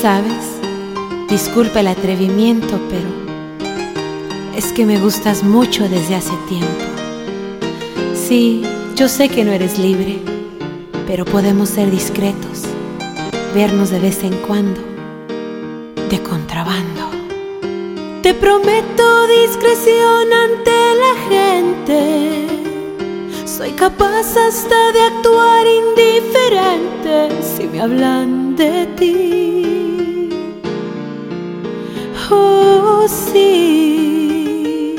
¿Sabes? Disculpa el atrevimiento, pero es que me gustas mucho desde hace tiempo. Sí, yo sé que no eres libre, pero podemos ser discretos, vernos de vez en cuando, de contrabando. Te prometo discreción ante la gente. Soy capaz hasta de actuar indiferente si me hablan de ti. Oh, sí.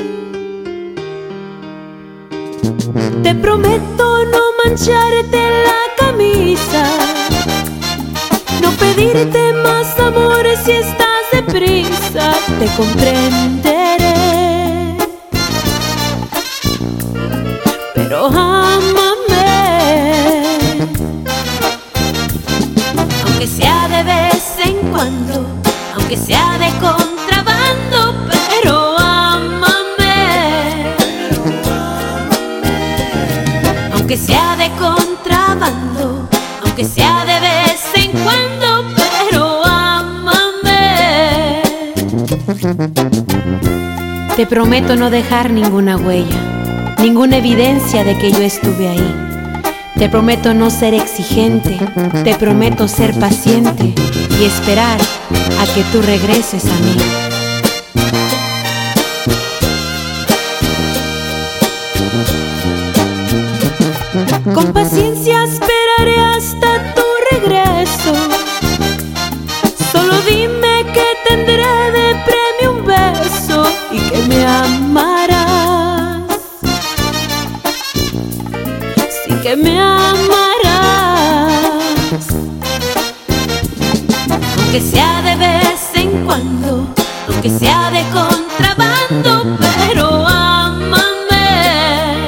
Te prometo no mancharte la camisa, no pedirte más amores si estás deprisa. Te comprenderé, pero ámame, aunque sea de vez en cuando, aunque sea de contrabando, pero ámame, aunque sea de contrabando, aunque sea de vez en cuando, pero ámame. Te prometo no dejar ninguna huella, ninguna evidencia de que yo estuve ahí. Te prometo no ser exigente, te prometo ser paciente y esperar a que tú regreses a mí. Con paciencia esperaré hasta tu regreso. Solo dime que tendré de premio un beso y que me amarás. Sí que me amarás, aunque sea de vez en cuando, aunque sea de contrabando, pero ámame,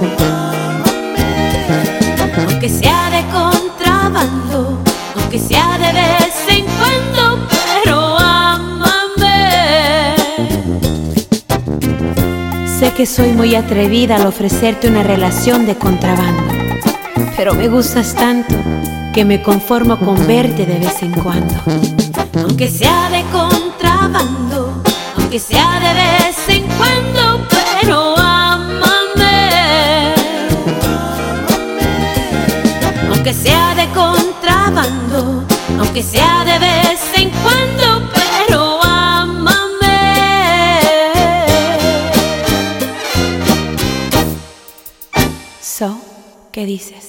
aunque sea de contrabando, aunque sea de vez en cuando, pero ámame. Sé que soy muy atrevida al ofrecerte una relación de contrabando, pero me gustas tanto que me conformo con verte de vez en cuando. Aunque sea de contrabando, aunque sea de vez en cuando, pero ámame, aunque sea de contrabando, aunque sea de vez en cuando, pero ámame. So, ¿qué dices?